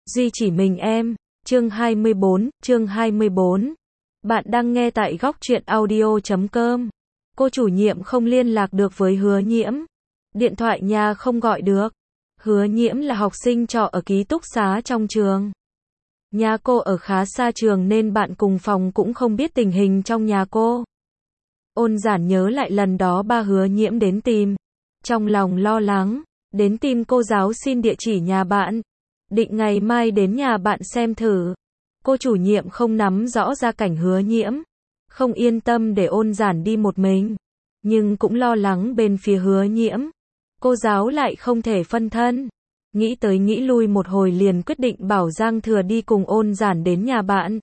Duy chỉ mình em. Chương 24. Bạn đang nghe tại góc truyện audio.com. Cô chủ nhiệm không liên lạc được với Hứa Nhiễm. Điện thoại nhà không gọi được. Hứa Nhiễm là học sinh trọ ở ký túc xá trong trường. Nhà cô ở khá xa trường nên bạn cùng phòng cũng không biết tình hình trong nhà cô. Ôn Giản nhớ lại lần đó ba Hứa Nhiễm đến tìm. Trong lòng lo lắng, đến tìm cô giáo xin địa chỉ nhà bạn. Định ngày mai đến nhà bạn xem thử. Cô chủ nhiệm không nắm rõ gia cảnh Hứa Nhiễm. Không yên tâm để Ôn Giản đi một mình. Nhưng cũng lo lắng bên phía Hứa Nhiễm. Cô giáo lại không thể phân thân. Nghĩ tới nghĩ lui một hồi liền quyết định bảo Giang Thừa đi cùng Ôn Giản đến nhà bạn.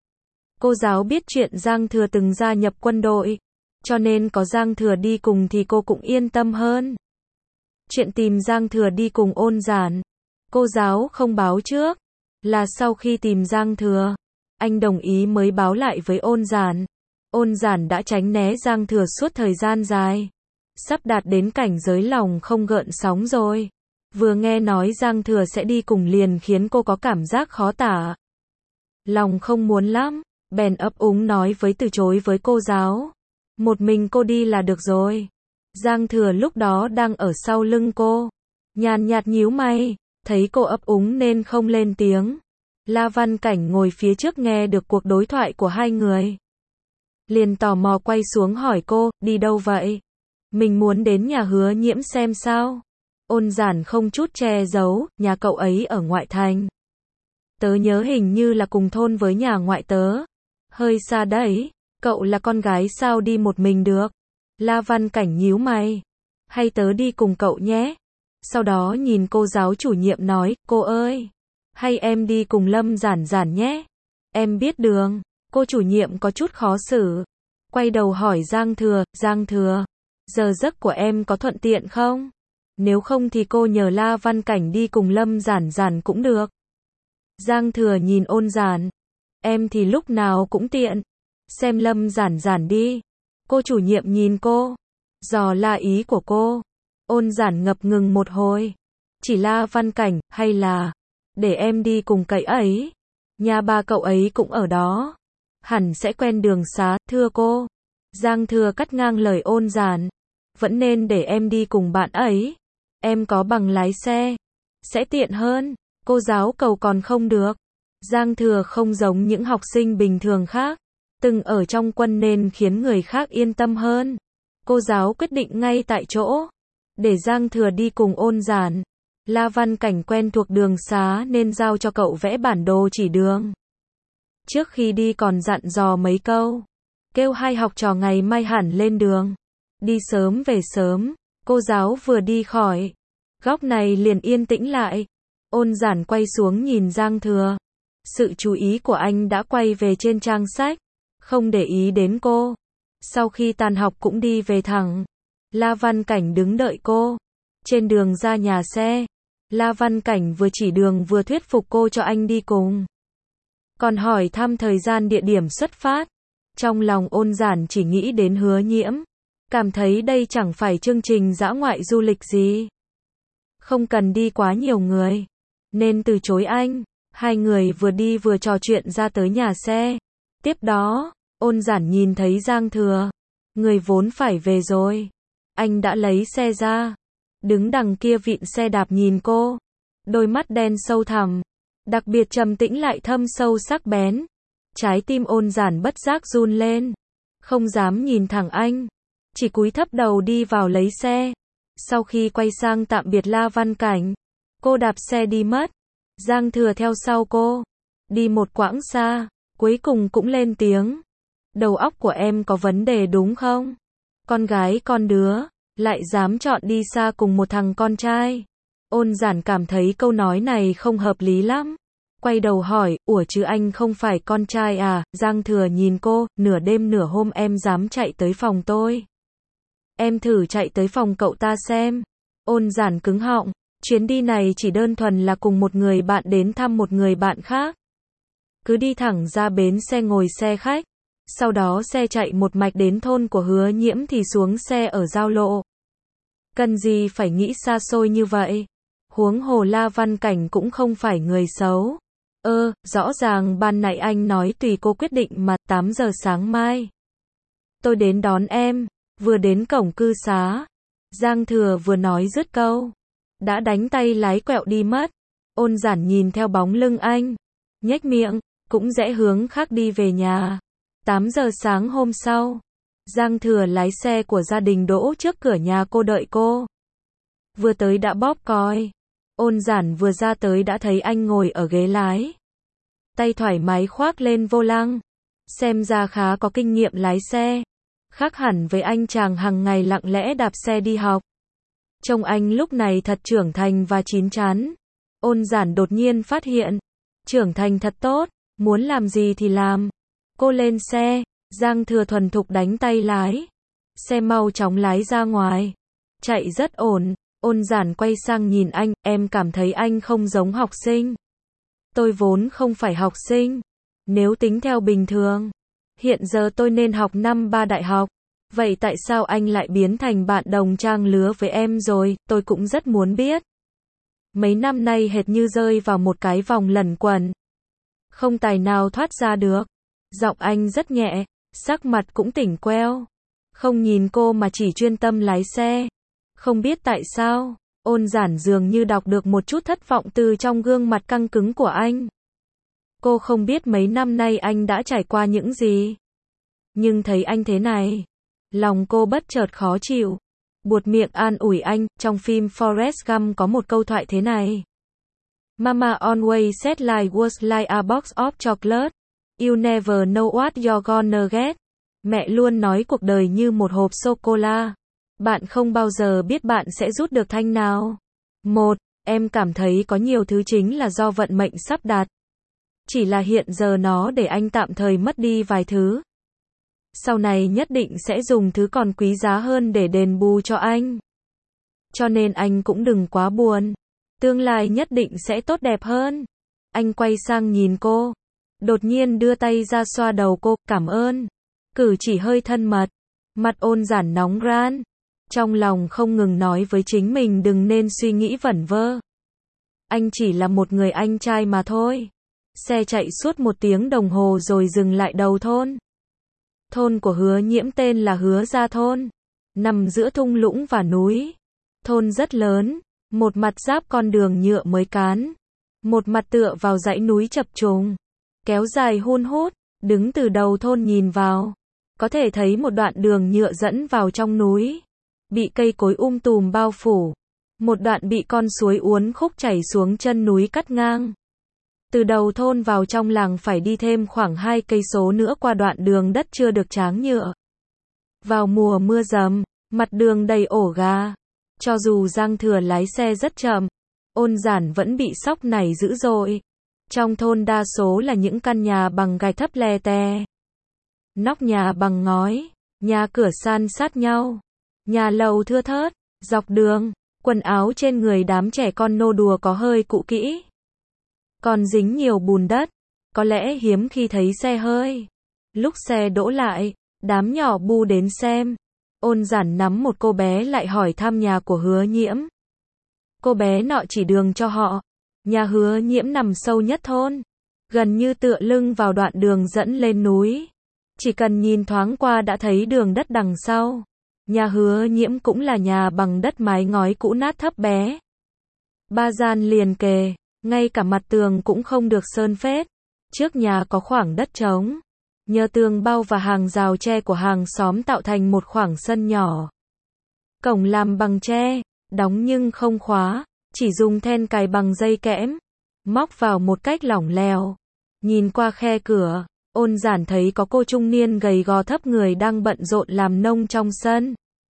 Cô giáo biết chuyện Giang Thừa từng gia nhập quân đội. Cho nên có Giang Thừa đi cùng thì cô cũng yên tâm hơn. Chuyện tìm Giang Thừa đi cùng Ôn Giản. Cô giáo không báo trước. Là sau khi tìm Giang Thừa. Anh đồng ý mới báo lại với Ôn Giản. Ôn Giản đã tránh né Giang Thừa suốt thời gian dài. Sắp đạt đến cảnh giới lòng không gợn sóng rồi. Vừa nghe nói Giang Thừa sẽ đi cùng liền khiến cô có cảm giác khó tả. Lòng không muốn lắm. Bèn ấp úng nói với từ chối với cô giáo. Một mình cô đi là được rồi. Giang Thừa lúc đó đang ở sau lưng cô. Nhàn nhạt nhíu mày. Thấy cô ấp úng nên không lên tiếng. La Văn Cảnh ngồi phía trước nghe được cuộc đối thoại của hai người. Liền tò mò quay xuống hỏi cô, đi đâu vậy? Mình muốn đến nhà Hứa Nhiễm xem sao. Ôn Giản không chút che giấu, nhà cậu ấy ở ngoại thành. Tớ nhớ hình như là cùng thôn với nhà ngoại tớ. Hơi xa đấy, cậu là con gái sao đi một mình được? La Văn Cảnh nhíu mày. Hay tớ đi cùng cậu nhé? Sau đó nhìn cô giáo chủ nhiệm nói, cô ơi, hay em đi cùng Lâm Giản Giản nhé. Em biết đường. Cô chủ nhiệm có chút khó xử. Quay đầu hỏi Giang Thừa, giờ giấc của em có thuận tiện không? Nếu không thì cô nhờ La Văn Cảnh đi cùng Lâm Giản Giản cũng được. Giang Thừa nhìn Ôn Giản. Em thì lúc nào cũng tiện. Xem Lâm Giản Giản đi. Cô chủ nhiệm nhìn cô. Dò la ý của cô. Ôn Giản ngập ngừng một hồi. Chỉ La Văn Cảnh, hay là để em đi cùng cậu ấy. Nhà ba cậu ấy cũng ở đó. Hẳn sẽ quen đường xá, thưa cô. Giang Thừa cắt ngang lời Ôn Giản. Vẫn nên để em đi cùng bạn ấy. Em có bằng lái xe. Sẽ tiện hơn. Cô giáo cầu còn không được. Giang Thừa không giống những học sinh bình thường khác. Từng ở trong quân nên khiến người khác yên tâm hơn. Cô giáo quyết định ngay tại chỗ. Để Giang Thừa đi cùng Ôn Giản. La Văn Cảnh quen thuộc đường xá nên giao cho cậu vẽ bản đồ chỉ đường. Trước khi đi còn dặn dò mấy câu. Kêu hai học trò ngày mai hẳn lên đường. Đi sớm về sớm. Cô giáo vừa đi khỏi. Góc này liền yên tĩnh lại. Ôn Giản quay xuống nhìn Giang Thừa. Sự chú ý của anh đã quay về trên trang sách. Không để ý đến cô. Sau khi tan học cũng đi về thẳng. La Văn Cảnh đứng đợi cô. Trên đường ra nhà xe. La Văn Cảnh vừa chỉ đường vừa thuyết phục cô cho anh đi cùng. Còn hỏi thăm thời gian địa điểm xuất phát. Trong lòng Ôn Giản chỉ nghĩ đến Hứa Nhiễm. Cảm thấy đây chẳng phải chương trình dã ngoại du lịch gì. Không cần đi quá nhiều người. Nên từ chối anh. Hai người vừa đi vừa trò chuyện ra tới nhà xe. Tiếp đó, Ôn Giản nhìn thấy Giang Thừa. Người vốn phải về rồi. Anh đã lấy xe ra. Đứng đằng kia vịn xe đạp nhìn cô. Đôi mắt đen sâu thẳm. Đặc biệt trầm tĩnh lại thâm sâu sắc bén. Trái tim Ôn Giản bất giác run lên. Không dám nhìn thẳng anh. Chỉ cúi thấp đầu đi vào lấy xe. Sau khi quay sang tạm biệt La Văn Cảnh. Cô đạp xe đi mất. Giang Thừa theo sau cô. Đi một quãng xa. Cuối cùng cũng lên tiếng. Đầu óc của em có vấn đề đúng không? Con gái con đứa. Lại dám chọn đi xa cùng một thằng con trai. Ôn Giản cảm thấy câu nói này không hợp lý lắm. Quay đầu hỏi, ủa chứ anh không phải con trai à? Giang Thừa nhìn cô, nửa đêm nửa hôm em dám chạy tới phòng tôi. Em thử chạy tới phòng cậu ta xem. Ôn Giản cứng họng. Chuyến đi này chỉ đơn thuần là cùng một người bạn đến thăm một người bạn khác. Cứ đi thẳng ra bến xe ngồi xe khách. Sau đó xe chạy một mạch đến thôn của Hứa Nhiễm thì xuống xe ở giao lộ. Cần gì phải nghĩ xa xôi như vậy. Huống hồ La Văn Cảnh cũng không phải người xấu. Rõ ràng ban nãy anh nói tùy cô quyết định mà, 8 giờ sáng mai. Tôi đến đón em. Vừa đến cổng cư xá, Giang Thừa vừa nói dứt câu, đã đánh tay lái quẹo đi mất. Ôn Giản nhìn theo bóng lưng anh, nhếch miệng, cũng rẽ hướng khác đi về nhà. 8 giờ sáng hôm sau, Giang Thừa lái xe của gia đình đỗ trước cửa nhà cô đợi cô. Vừa tới đã bóp còi. Ôn Giản vừa ra tới đã thấy anh ngồi ở ghế lái, tay thoải mái khoác lên vô lăng. Xem ra khá có kinh nghiệm lái xe, khác hẳn với anh chàng hàng ngày lặng lẽ đạp xe đi học. Trông anh lúc này thật trưởng thành và chín chắn. Ôn Giản đột nhiên phát hiện, trưởng thành thật tốt, muốn làm gì thì làm. Cô lên xe, Giang Thừa thuần thục đánh tay lái. Xe mau chóng lái ra ngoài, chạy rất ổn. Ôn Giản quay sang nhìn anh, em cảm thấy anh không giống học sinh. Tôi vốn không phải học sinh. Nếu tính theo bình thường, hiện giờ tôi nên học năm 3 đại học. Vậy tại sao anh lại biến thành bạn đồng trang lứa với em rồi, tôi cũng rất muốn biết. Mấy năm nay hệt như rơi vào một cái vòng lẩn quẩn, không tài nào thoát ra được. Giọng anh rất nhẹ, sắc mặt cũng tỉnh queo. Không nhìn cô mà chỉ chuyên tâm lái xe. Không biết tại sao, Ôn Giản dường như đọc được một chút thất vọng từ trong gương mặt căng cứng của anh. Cô không biết mấy năm nay anh đã trải qua những gì. Nhưng thấy anh thế này, lòng cô bất chợt khó chịu. Buột miệng an ủi anh, trong phim Forrest Gump có một câu thoại thế này. Mama always said life was like a box of chocolate. You never know what you're gonna get. Mẹ luôn nói cuộc đời như một hộp sô-cô-la. Bạn không bao giờ biết bạn sẽ rút được thanh nào. Em cảm thấy có nhiều thứ chính là do vận mệnh sắp đặt. Chỉ là hiện giờ nó để anh tạm thời mất đi vài thứ. Sau này nhất định sẽ dùng thứ còn quý giá hơn để đền bù cho anh. Cho nên anh cũng đừng quá buồn. Tương lai nhất định sẽ tốt đẹp hơn. Anh quay sang nhìn cô. Đột nhiên đưa tay ra xoa đầu cô, cảm ơn. Cử chỉ hơi thân mật. Mặt Ôn Giản nóng ran. Trong lòng không ngừng nói với chính mình đừng nên suy nghĩ vẩn vơ. Anh chỉ là một người anh trai mà thôi. Xe chạy suốt 1 tiếng đồng hồ rồi dừng lại đầu thôn. Thôn của Hứa Nhiễm tên là Hứa Gia Thôn. Nằm giữa thung lũng và núi. Thôn rất lớn. Một mặt giáp con đường nhựa mới cán. Một mặt tựa vào dãy núi chập trùng. Kéo dài hun hút. Đứng từ đầu thôn nhìn vào, có thể thấy một đoạn đường nhựa dẫn vào trong núi. Bị cây cối tùm bao phủ. Một đoạn bị con suối uốn khúc chảy xuống chân núi cắt ngang. Từ đầu thôn vào trong làng phải đi thêm khoảng 2 cây số nữa qua đoạn đường đất chưa được tráng nhựa. Vào mùa mưa dầm, mặt đường đầy ổ gà. Cho dù Giang Thừa lái xe rất chậm, Ôn Giản vẫn bị sóc này dữ dội. Trong thôn đa số là những căn nhà bằng gạch thấp lè tè. Nóc nhà bằng ngói, nhà cửa san sát nhau. Nhà lầu thưa thớt, dọc đường, quần áo trên người đám trẻ con nô đùa có hơi cũ kỹ. Còn dính nhiều bùn đất, có lẽ hiếm khi thấy xe hơi. Lúc xe đỗ lại, đám nhỏ bu đến xem. Ôn Giản nắm một cô bé lại hỏi thăm nhà của Hứa Nhiễm. Cô bé nọ chỉ đường cho họ. Nhà Hứa Nhiễm nằm sâu nhất thôn, gần như tựa lưng vào đoạn đường dẫn lên núi. Chỉ cần nhìn thoáng qua đã thấy đường đất đằng sau. Nhà Hứa Nhiễm cũng là nhà bằng đất mái ngói cũ nát thấp bé. 3 gian liền kề, ngay cả mặt tường cũng không được sơn phết. Trước nhà có khoảng đất trống. Nhờ tường bao và hàng rào tre của hàng xóm tạo thành một khoảng sân nhỏ. Cổng làm bằng tre, đóng nhưng không khóa, chỉ dùng then cài bằng dây kẽm, móc vào một cách lỏng lẻo. Nhìn qua khe cửa, Ôn Giản thấy có cô trung niên gầy gò thấp người đang bận rộn làm nông trong sân.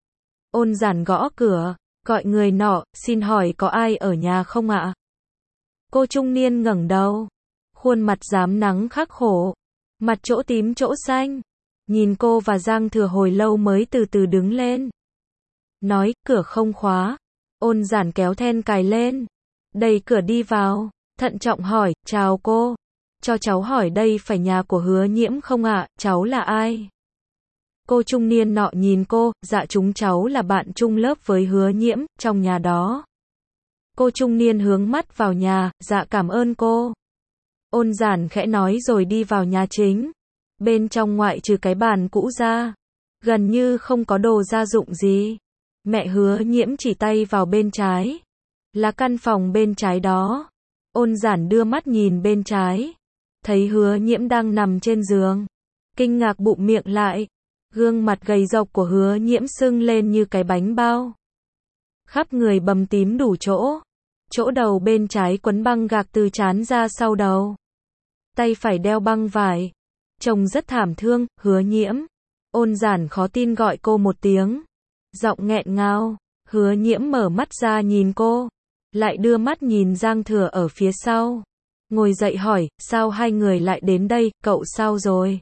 Ôn Giản gõ cửa, gọi người nọ, xin hỏi có ai ở nhà không ạ? Cô trung niên ngẩng đầu, khuôn mặt rám nắng khắc khổ, mặt chỗ tím chỗ xanh. Nhìn cô và Giang Thừa hồi lâu mới từ từ đứng lên. Nói, cửa không khóa. Ôn Giản kéo then cài lên, đẩy cửa đi vào, thận trọng hỏi, chào cô. Cho cháu hỏi đây phải nhà của Hứa Nhiễm không ạ, cháu là ai? Cô trung niên nọ nhìn cô, dạ chúng cháu là bạn chung lớp với Hứa Nhiễm, trong nhà đó. Cô trung niên hướng mắt vào nhà, dạ cảm ơn cô. Ôn giản khẽ nói rồi đi vào nhà chính. Bên trong ngoại trừ cái bàn cũ ra, gần như không có đồ gia dụng gì. Mẹ Hứa Nhiễm chỉ tay vào bên trái. Là căn phòng bên trái đó. Ôn giản đưa mắt nhìn bên trái. Thấy Hứa Nhiễm đang nằm trên giường. Kinh ngạc bụm miệng lại. Gương mặt gầy rộc của Hứa Nhiễm sưng lên như cái bánh bao. Khắp người bầm tím đủ chỗ. Chỗ đầu bên trái quấn băng gạc từ trán ra sau đầu. Tay phải đeo băng vải. Trông rất thảm thương, Hứa Nhiễm. Ôn giản khó tin gọi cô một tiếng. Giọng nghẹn ngào. Hứa Nhiễm mở mắt ra nhìn cô. Lại đưa mắt nhìn Giang Thừa ở phía sau. Ngồi dậy hỏi, sao hai người lại đến đây, cậu sao rồi?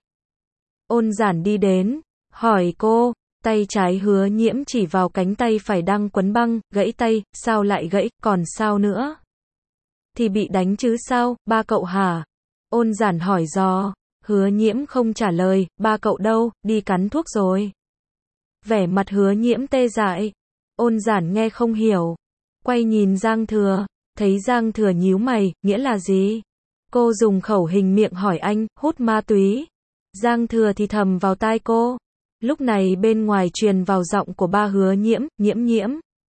Ôn giản đi đến, hỏi cô. Tay trái Hứa Nhiễm chỉ vào cánh tay phải đang quấn băng, gãy tay, sao lại gãy, còn sao nữa? Thì bị đánh chứ sao, ba cậu hả? Ôn giản hỏi dò. Hứa Nhiễm không trả lời, ba cậu đâu, đi cắn thuốc rồi. Vẻ mặt Hứa Nhiễm tê dại. Ôn giản nghe không hiểu. Quay nhìn Giang Thừa, thấy Giang Thừa nhíu mày, nghĩa là gì? Cô dùng khẩu hình miệng hỏi anh, hút ma túy. Giang Thừa thì thầm vào tai cô. Lúc này bên ngoài truyền vào giọng của ba Hứa Nhiễm, Nhiễm Nhiễm.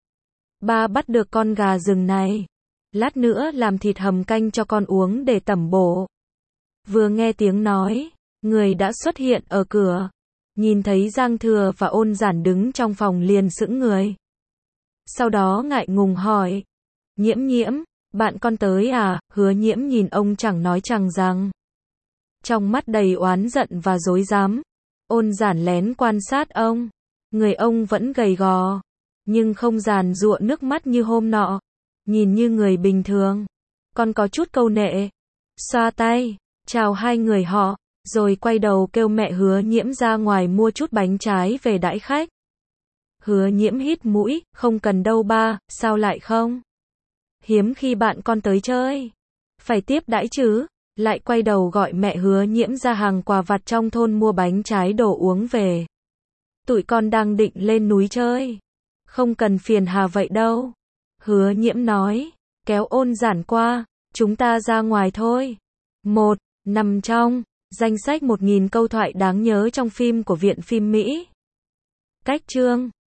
Ba bắt được con gà rừng này. Lát nữa làm thịt hầm canh cho con uống để tẩm bổ. Vừa nghe tiếng nói, người đã xuất hiện ở cửa. Nhìn thấy Giang Thừa và Ôn giản đứng trong phòng liền sững người. Sau đó ngại ngùng hỏi. Nhiễm Nhiễm, bạn con tới à? Hứa Nhiễm nhìn ông chẳng nói chẳng rằng. Trong mắt đầy oán giận và dối dám. Ôn giản lén quan sát ông. Người ông vẫn gầy gò. Nhưng không giàn giụa nước mắt như hôm nọ. Nhìn như người bình thường. Còn có chút câu nệ. Xoa tay. Chào hai người họ. Rồi quay đầu kêu mẹ Hứa Nhiễm ra ngoài mua chút bánh trái về đãi khách. Hứa Nhiễm hít mũi, không cần đâu ba, sao lại không? Hiếm khi bạn con tới chơi. Phải tiếp đãi chứ. Lại quay đầu gọi mẹ Hứa Nhiễm ra hàng quà vặt trong thôn mua bánh trái đồ uống về. Tụi con đang định lên núi chơi. Không cần phiền hà vậy đâu. Hứa Nhiễm nói, kéo Ôn giản qua, chúng ta ra ngoài thôi. 1. Nằm trong danh sách 1000 câu thoại đáng nhớ trong phim của Viện Phim Mỹ. Cách chương